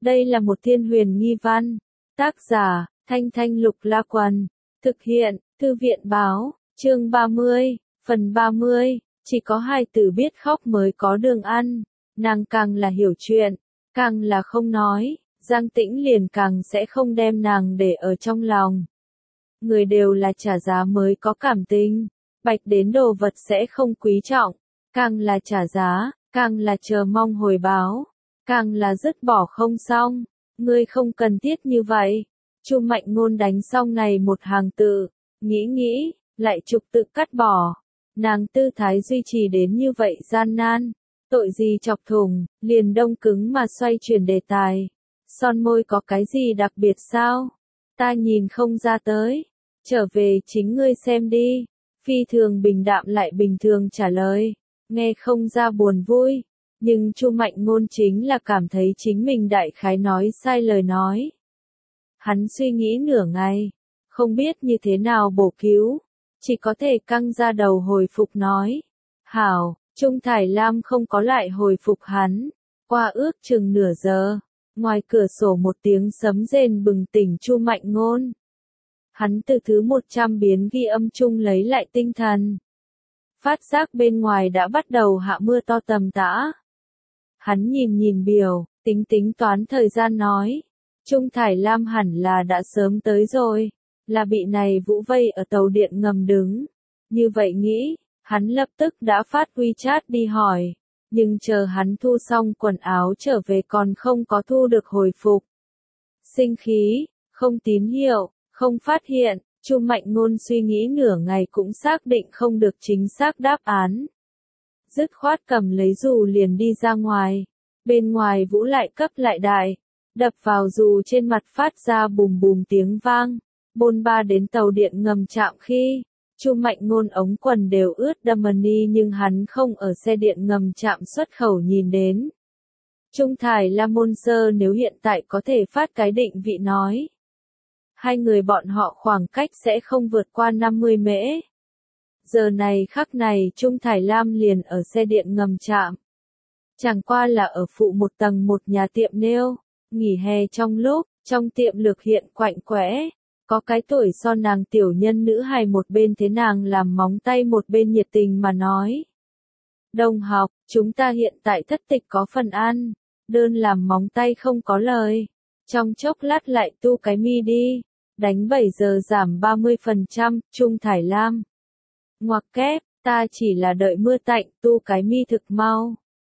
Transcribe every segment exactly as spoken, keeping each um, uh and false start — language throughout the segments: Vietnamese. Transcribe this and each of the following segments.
Đây là một thiên huyền nghi văn. Tác giả, Thanh Thanh Lục La Quần. Thực hiện, Thư viện Báo. Chương ba mươi, phần ba mươi. Chỉ có hai từ biết khóc mới có đường ăn. Nàng càng là hiểu chuyện, càng là không nói, Giang Tĩnh liền càng sẽ không đem nàng để ở trong lòng. Người đều là trả giá mới có cảm tình, bạch đến đồ vật sẽ không quý trọng, càng là trả giá, càng là chờ mong hồi báo, càng là dứt bỏ không xong, ngươi không cần thiết như vậy. Chu Mạnh Ngôn đánh xong này một hàng tự, nghĩ nghĩ, lại trục tự cắt bỏ. Nàng tư thái duy trì đến như vậy gian nan, tội gì chọc thủng, liền đông cứng mà xoay chuyển đề tài. Son môi có cái gì đặc biệt sao? Ta nhìn không ra tới. Trở về chính ngươi xem đi. Phi thường bình đạm lại bình thường trả lời, nghe không ra buồn vui, nhưng Chu Mạnh Ngôn chính là cảm thấy chính mình đại khái nói sai lời nói. Hắn suy nghĩ nửa ngày, không biết như thế nào bổ cứu, chỉ có thể căng ra đầu hồi phục nói. Hảo, Trung Thải Lam không có lại hồi phục hắn. Qua ước chừng nửa giờ, ngoài cửa sổ một tiếng sấm rền bừng tỉnh Chu Mạnh Ngôn. Hắn từ thứ một trăm biến ghi âm chung lấy lại tinh thần. Phát giác bên ngoài đã bắt đầu hạ mưa to tầm tã. Hắn nhìn nhìn biểu, tính tính toán thời gian nói. Trung Thải Lam hẳn là đã sớm tới rồi, là bị này Vũ vây ở tàu điện ngầm đứng. Như vậy nghĩ, hắn lập tức đã phát WeChat đi hỏi, nhưng chờ hắn thu xong quần áo trở về còn không có thu được hồi phục. Sinh khí, không tín hiệu, không phát hiện, Chu Mạnh Ngôn suy nghĩ nửa ngày cũng xác định không được chính xác đáp án. Dứt khoát cầm lấy dù liền đi ra ngoài, bên ngoài Vũ lại cấp lại đại, đập vào dù trên mặt phát ra bùm bùm tiếng vang, bôn ba đến tàu điện ngầm chạm khi, Chu Mạnh Ngôn ống quần đều ướt đầm ni nhưng hắn không ở xe điện ngầm chạm xuất khẩu nhìn đến. Trung Thải Lam môn sơ nếu hiện tại có thể phát cái định vị nói. Hai người bọn họ khoảng cách sẽ không vượt qua năm mươi mễ. Giờ này khắc này Trung Thải Lam liền ở xe điện ngầm chạm. Chẳng qua là ở phụ một tầng một nhà tiệm nail, nghỉ hè trong lúc, trong tiệm lược hiện quạnh quẽ. Có cái tuổi so nàng tiểu nhân nữ hài một bên thế nàng làm móng tay một bên nhiệt tình mà nói. Đồng học, chúng ta hiện tại thất tịch có phần ăn, đơn làm móng tay không có lời. Trong chốc lát lại tu cái mi đi, đánh bảy giờ giảm ba mươi phần trăm, Trung Thải Lam. Ngoặc kép, ta chỉ là đợi mưa tạnh tu cái mi thực mau.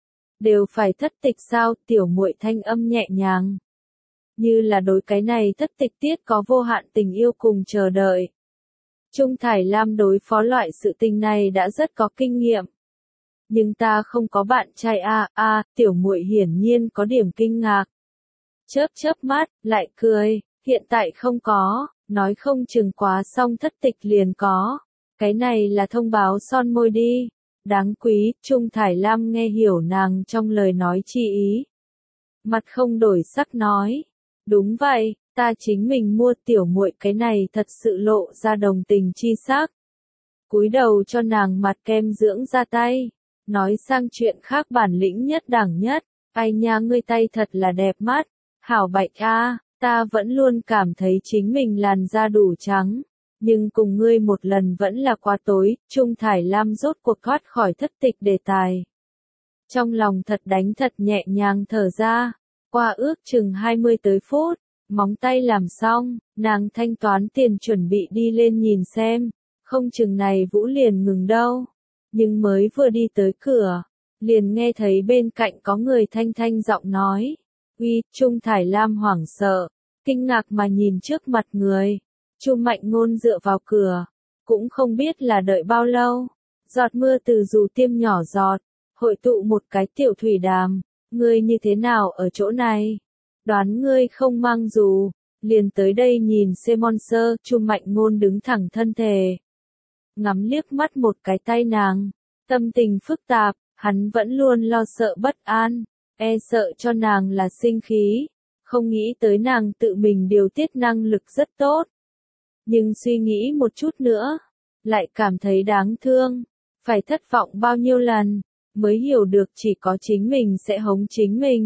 Đều phải thất tịch sao, tiểu muội thanh âm nhẹ nhàng. Như là đối cái này thất tịch tiết có vô hạn tình yêu cùng chờ đợi. Trung Thải Lam đối phó loại sự tình này đã rất có kinh nghiệm. Nhưng ta không có bạn trai a a, tiểu muội hiển nhiên có điểm kinh ngạc. Chớp chớp mắt, lại cười, hiện tại không có, nói không chừng quá xong thất tịch liền có. Cái này là thông báo son môi đi. Đáng quý, Trung Thải Lam nghe hiểu nàng trong lời nói chi ý. Mặt không đổi sắc nói. Đúng vậy, ta chính mình mua tiểu muội cái này thật sự lộ ra đồng tình chi sắc. Cúi đầu cho nàng mặt kem dưỡng ra tay. Nói sang chuyện khác bản lĩnh nhất đẳng nhất. Ai nha ngươi tay thật là đẹp mắt. Hảo bạch a, ta vẫn luôn cảm thấy chính mình làn da đủ trắng. Nhưng cùng ngươi một lần vẫn là quá tối. Trung Thải Lam rốt cuộc thoát khỏi thất tịch đề tài. Trong lòng thật đánh thật nhẹ nhàng thở ra. Qua ước chừng hai mươi tới phút, móng tay làm xong, nàng thanh toán tiền chuẩn bị đi lên nhìn xem, không chừng này Vũ liền ngừng đâu. Nhưng mới vừa đi tới cửa, liền nghe thấy bên cạnh có người thanh thanh giọng nói. Uy, Trung Thải Lam hoảng sợ, kinh ngạc mà nhìn trước mặt người. Chu Mạnh Ngôn dựa vào cửa, cũng không biết là đợi bao lâu. Giọt mưa từ dù tiêm nhỏ giọt, hội tụ một cái tiểu thủy đàm. Ngươi như thế nào ở chỗ này? Đoán ngươi không mang dù, liền tới đây nhìn Simon Sơ, Chu Mạnh Ngôn đứng thẳng thân thể. Ngắm liếc mắt một cái tay nàng, tâm tình phức tạp, hắn vẫn luôn lo sợ bất an, e sợ cho nàng là sinh khí, không nghĩ tới nàng tự mình điều tiết năng lực rất tốt. Nhưng suy nghĩ một chút nữa, lại cảm thấy đáng thương, phải thất vọng bao nhiêu lần. Mới hiểu được chỉ có chính mình sẽ hống chính mình.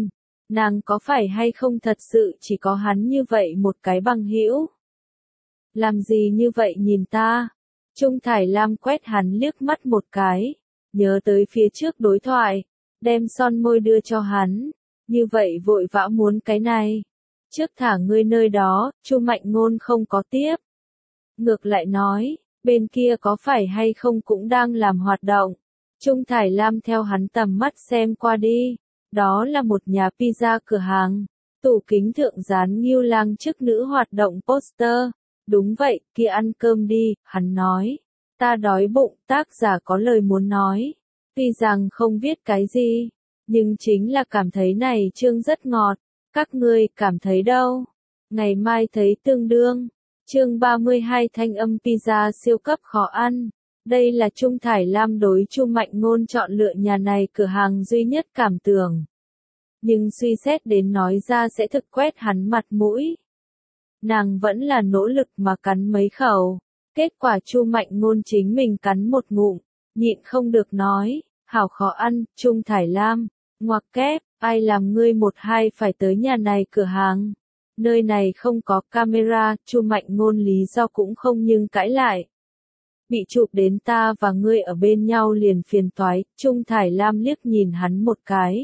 Nàng có phải hay không thật sự chỉ có hắn như vậy một cái bằng hữu? Làm gì như vậy nhìn ta? Trung Thải Lam quét hắn liếc mắt một cái, nhớ tới phía trước đối thoại, đem son môi đưa cho hắn, như vậy vội vã muốn cái này. Trước thả ngươi nơi đó, Chu Mạnh Ngôn không có tiếp. Ngược lại nói, bên kia có phải hay không cũng đang làm hoạt động. Trung Thải Lam theo hắn tầm mắt xem qua đi, đó là một nhà pizza cửa hàng, tủ kính thượng dán Ngưu Lang chức nữ hoạt động poster. Đúng vậy, kia ăn cơm đi, hắn nói. Ta đói bụng, tác giả có lời muốn nói. Tuy rằng không viết cái gì, nhưng chính là cảm thấy này chương rất ngọt. Các ngươi cảm thấy đâu? Ngày mai thấy tương đương. Chương ba mươi hai thanh âm pizza siêu cấp khó ăn. Đây là Trung Thải Lam đối Chu Mạnh Ngôn chọn lựa nhà này cửa hàng duy nhất cảm tưởng. Nhưng suy xét đến nói ra sẽ thực quét hắn mặt mũi. Nàng vẫn là nỗ lực mà cắn mấy khẩu. Kết quả Chu Mạnh Ngôn chính mình cắn một ngụm, nhịn không được nói, hảo khó ăn, Trung Thải Lam, ngoặc kép, ai làm ngươi một hai phải tới nhà này cửa hàng. Nơi này không có camera, Chu Mạnh Ngôn lý do cũng không nhưng cãi lại. Bị chụp đến ta và ngươi ở bên nhau liền phiền toái, Trung Thải Lam liếc nhìn hắn một cái.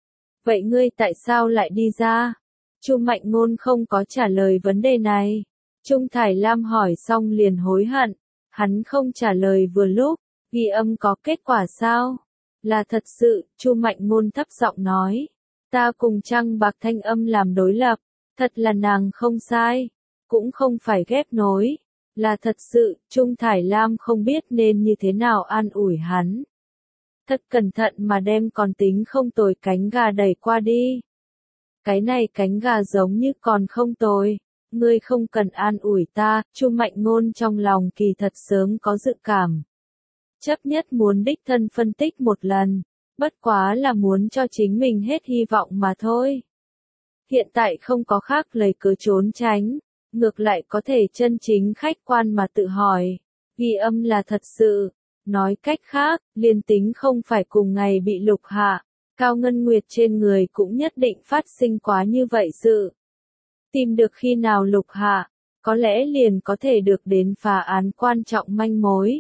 Vậy ngươi tại sao lại đi ra? Chu Mạnh Ngôn không có trả lời vấn đề này. Trung Thải Lam hỏi xong liền hối hận, hắn không trả lời vừa lúc, ghi âm có kết quả sao? Là thật sự, Chu Mạnh Ngôn thấp giọng nói, ta cùng Trăng Bạc Thanh Âm làm đối lập, thật là nàng không sai, cũng không phải ghép nối, là thật sự, Trung Thải Lam không biết nên như thế nào an ủi hắn. Thật cẩn thận mà đem còn tính không tồi cánh gà đẩy qua đi. Cái này cánh gà giống như còn không tồi. Ngươi không cần an ủi ta, Chu Mạnh Ngôn trong lòng kỳ thật sớm có dự cảm. Chấp nhất muốn đích thân phân tích một lần, bất quá là muốn cho chính mình hết hy vọng mà thôi. Hiện tại không có khác lời cớ trốn tránh, ngược lại có thể chân chính khách quan mà tự hỏi, ghi âm là thật sự. Nói cách khác, liên tính không phải cùng ngày bị lục hạ, Cao Ngân Nguyệt trên người cũng nhất định phát sinh quá như vậy sự. Tìm được khi nào lục hạ, có lẽ liền có thể được đến phá án quan trọng manh mối.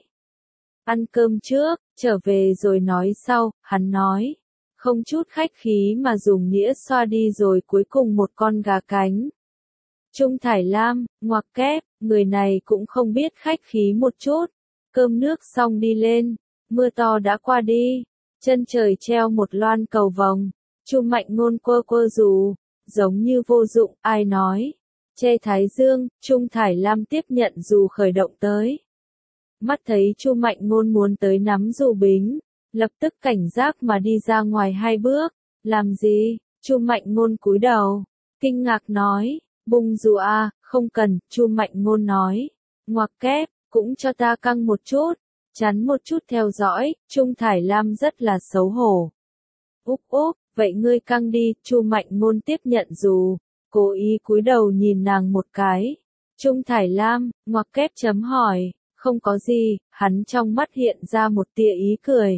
Ăn cơm trước, trở về rồi nói sau, hắn nói. Không chút khách khí mà dùng nĩa xoa đi rồi cuối cùng một con gà cánh. Trung Thải Lam, ngoặc kép, người này cũng không biết khách khí một chút. Cơm nước xong đi lên, mưa to đã qua đi, chân trời treo một loan cầu vồng. Chu Mạnh Ngôn quơ quơ dù, giống như vô dụng, ai nói. Che thái dương, Trung Thải Lam tiếp nhận dù khởi động tới. Mắt thấy Chu Mạnh Ngôn muốn tới nắm dù bính, lập tức cảnh giác mà đi ra ngoài hai bước. Làm gì? Chu Mạnh Ngôn cúi đầu, kinh ngạc nói, bung dù a, không cần, Chu Mạnh Ngôn nói. Ngoặc kép, cũng cho ta căng một chút, chắn một chút theo dõi, Trung Thải Lam rất là xấu hổ. Úp úp, vậy ngươi căng đi, Chu Mạnh Ngôn tiếp nhận dù, cố ý cúi đầu nhìn nàng một cái. Trung Thải Lam, ngoặc kép chấm hỏi, không có gì, hắn trong mắt hiện ra một tia ý cười.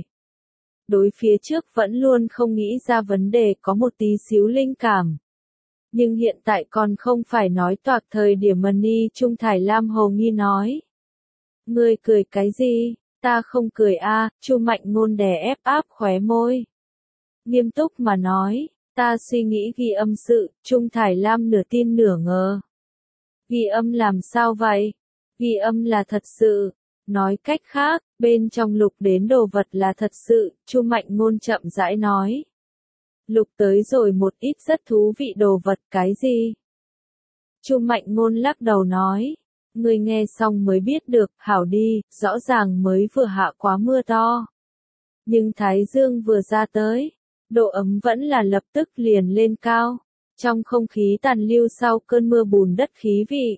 Đối phía trước vẫn luôn không nghĩ ra vấn đề có một tí xíu linh cảm. Nhưng hiện tại còn không phải nói toạc thời điểm money, Trung Thải Lam hầu nghi nói. Ngươi cười cái gì? Ta không cười a, Chu Mạnh Ngôn đè ép áp khóe môi. Nghiêm túc mà nói, ta suy nghĩ ghi âm sự, Trung Thải Lam nửa tin nửa ngờ. Ghi âm làm sao vậy? Ghi âm là thật sự. Nói cách khác, bên trong lục đến đồ vật là thật sự, Chu Mạnh Ngôn chậm rãi nói. Lục tới rồi một ít rất thú vị đồ vật cái gì? Chu Mạnh Ngôn lắc đầu nói. Người nghe xong mới biết được, hảo đi, rõ ràng mới vừa hạ quá mưa to. Nhưng Thái Dương vừa ra tới, độ ấm vẫn là lập tức liền lên cao. Trong không khí tàn lưu sau cơn mưa bùn đất khí vị.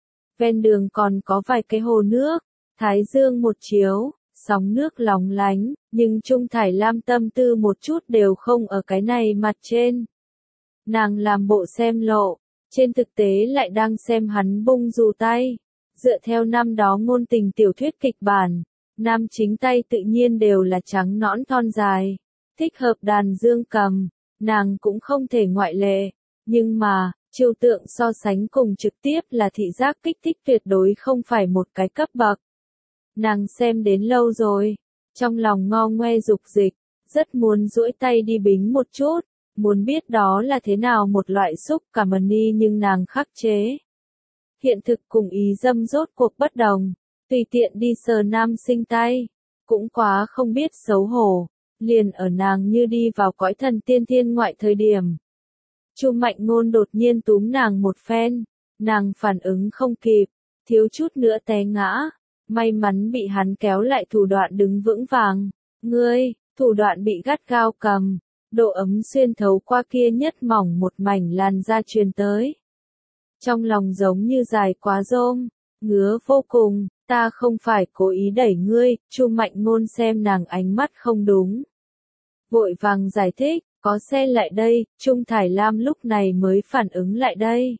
Ven đường còn có vài cái hồ nước, Thái Dương một chiếu, sóng nước lóng lánh, nhưng Trung Thải Lam tâm tư một chút đều không ở cái này mặt trên. Nàng làm bộ xem lộ, trên thực tế lại đang xem hắn bung dù tay. Dựa theo năm đó ngôn tình tiểu thuyết kịch bản, nam chính tay tự nhiên đều là trắng nõn thon dài, thích hợp đàn dương cầm, nàng cũng không thể ngoại lệ, nhưng mà, trừu tượng so sánh cùng trực tiếp là thị giác kích thích tuyệt đối không phải một cái cấp bậc. Nàng xem đến lâu rồi, trong lòng ngo ngoe dục dịch, rất muốn duỗi tay đi bính một chút, muốn biết đó là thế nào một loại xúc cảm ẩn ni nhưng nàng khắc chế. Hiện thực cùng ý dâm rốt cuộc bất đồng, tùy tiện đi sờ nam sinh tay, cũng quá không biết xấu hổ, liền ở nàng như đi vào cõi thần tiên thiên ngoại thời điểm. Chu Mạnh Ngôn đột nhiên túm nàng một phen, nàng phản ứng không kịp, thiếu chút nữa té ngã, may mắn bị hắn kéo lại thủ đoạn đứng vững vàng. Ngươi, thủ đoạn bị gắt gao cầm, độ ấm xuyên thấu qua kia nhất mỏng một mảnh làn da truyền tới. Trong lòng giống như dài quá rôm, ngứa vô cùng, ta không phải cố ý đẩy ngươi, Chu Mạnh Ngôn xem nàng ánh mắt không đúng. Vội vàng giải thích, có xe lại đây, Trung Thải Lam lúc này mới phản ứng lại đây.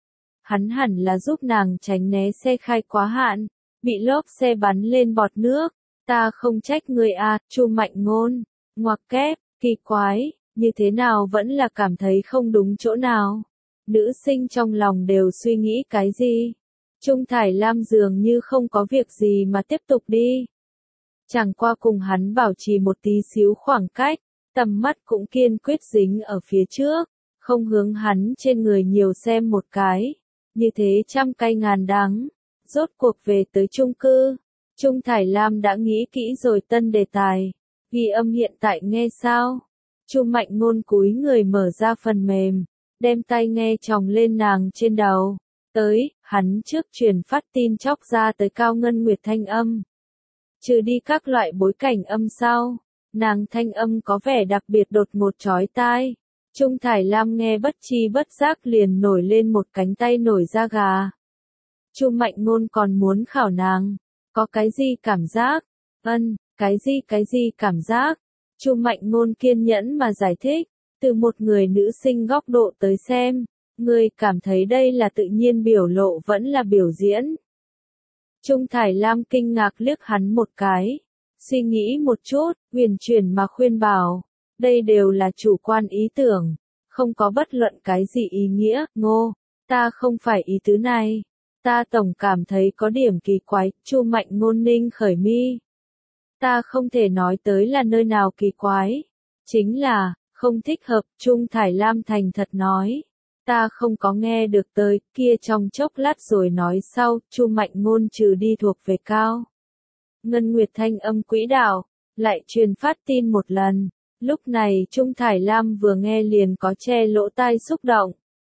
Hắn hẳn là giúp nàng tránh né xe khai quá hạn, bị lốp xe bắn lên bọt nước. Ta không trách ngươi à, Chu Mạnh Ngôn, ngoặc kép, kỳ quái, như thế nào vẫn là cảm thấy không đúng chỗ nào. Nữ sinh trong lòng đều suy nghĩ cái gì? Trung Thải Lam dường như không có việc gì mà tiếp tục đi. Chẳng qua cùng hắn bảo trì một tí xíu khoảng cách, tầm mắt cũng kiên quyết dính ở phía trước, không hướng hắn trên người nhiều xem một cái. Như thế trăm cay ngàn đắng, rốt cuộc về tới chung cư. Trung Thải Lam đã nghĩ kỹ rồi tân đề tài, ghi âm hiện tại nghe sao? Chu Mạnh Ngôn cúi người mở ra phần mềm, đem tai nghe chòng lên nàng trên đầu. Tới, hắn trước truyền phát tin chóc ra tới Cao Ngân Nguyệt thanh âm. Trừ đi các loại bối cảnh âm sau, nàng thanh âm có vẻ đặc biệt đột ngột chói tai. Trung Thải Lam nghe bất chi bất giác liền nổi lên một cánh tay nổi da gà. Chu Mạnh Ngôn còn muốn khảo nàng, có cái gì cảm giác? Ân, cái gì cái gì cảm giác? Chu Mạnh Ngôn kiên nhẫn mà giải thích, từ một người nữ sinh góc độ tới xem, ngươi cảm thấy đây là tự nhiên biểu lộ vẫn là biểu diễn. Trung Thải Lam kinh ngạc liếc hắn một cái, suy nghĩ một chút, huyền chuyển mà khuyên bảo, đây đều là chủ quan ý tưởng, không có bất luận cái gì ý nghĩa, Ngô, ta không phải ý tứ này, ta tổng cảm thấy có điểm kỳ quái, Chu Mạnh Ngôn ninh khởi mi. Ta không thể nói tới là nơi nào kỳ quái, chính là, không thích hợp, Trung Thải Lam thành thật nói. Ta không có nghe được tới, kia trong chốc lát rồi nói sau, Chu Mạnh Ngôn trừ đi thuộc về Cao Ngân Nguyệt thanh âm quỹ đạo, lại truyền phát tin một lần, lúc này Trung Thải Lam vừa nghe liền có che lỗ tai xúc động.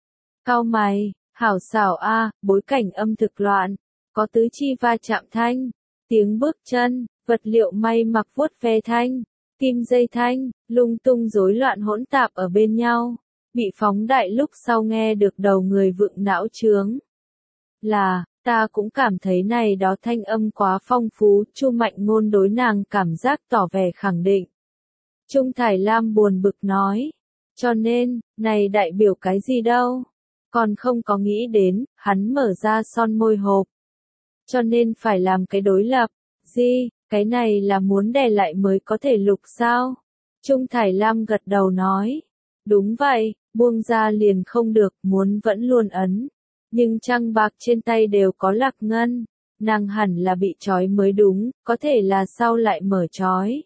Cao mày, hảo xảo a, bối cảnh âm thực loạn, có tứ chi va chạm thanh, tiếng bước chân, vật liệu may mặc vuốt ve thanh, kim dây thanh, lung tung rối loạn hỗn tạp ở bên nhau. Bị phóng đại lúc sau nghe được đầu người vượng não trướng. Là, ta cũng cảm thấy này đó thanh âm quá phong phú, Chu Mạnh Ngôn đối nàng cảm giác tỏ vẻ khẳng định. Trung Thải Lam buồn bực nói, cho nên, này đại biểu cái gì đâu, còn không có nghĩ đến, hắn mở ra son môi hộp. Cho nên phải làm cái đối lập, gì, cái này là muốn đè lại mới có thể lục sao? Trung Thải Lam gật đầu nói, đúng vậy. Buông ra liền không được, muốn vẫn luôn ấn. Nhưng trăng bạc trên tay đều có lạc ngân, nàng hẳn là bị trói mới đúng, có thể là sau lại mở trói.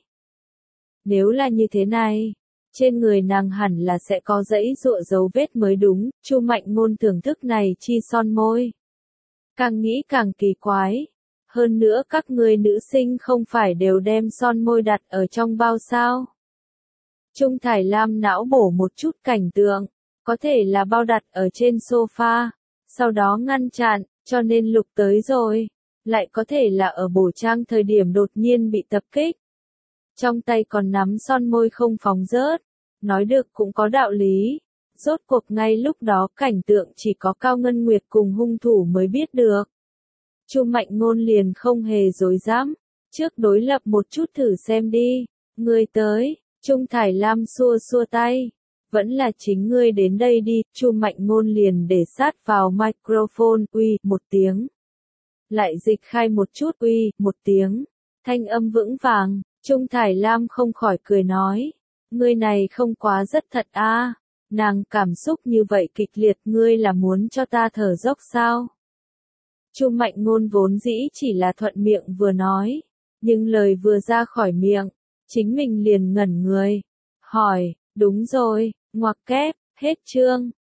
Nếu là như thế này, trên người nàng hẳn là sẽ có dãy dụa dấu vết mới đúng, Chu Mạnh Ngôn thưởng thức này chi son môi. Càng nghĩ càng kỳ quái. Hơn nữa các người nữ sinh không phải đều đem son môi đặt ở trong bao sao. Trung Thải Lam não bổ một chút cảnh tượng, có thể là bao đặt ở trên sofa, sau đó ngăn chặn, cho nên lục tới rồi, lại có thể là ở bổ trang thời điểm đột nhiên bị tập kích. Trong tay còn nắm son môi không phóng rớt, nói được cũng có đạo lý, rốt cuộc ngay lúc đó cảnh tượng chỉ có Cao Ngân Nguyệt cùng hung thủ mới biết được. Chu Mạnh Ngôn liền không hề dối dám, trước đối lập một chút thử xem đi, người tới. Trung Thải Lam xua xua tay, vẫn là chính ngươi đến đây đi, Chu Mạnh Ngôn liền để sát vào microphone, uy, một tiếng. Lại dịch khai một chút, uy, một tiếng, thanh âm vững vàng, Trung Thải Lam không khỏi cười nói, ngươi này không quá rất thật a. Nàng cảm xúc như vậy kịch liệt, ngươi là muốn cho ta thở dốc sao? Chu Mạnh Ngôn vốn dĩ chỉ là thuận miệng vừa nói, nhưng lời vừa ra khỏi miệng, chính mình liền ngẩn người, hỏi, đúng rồi, ngoặc kép, hết chương.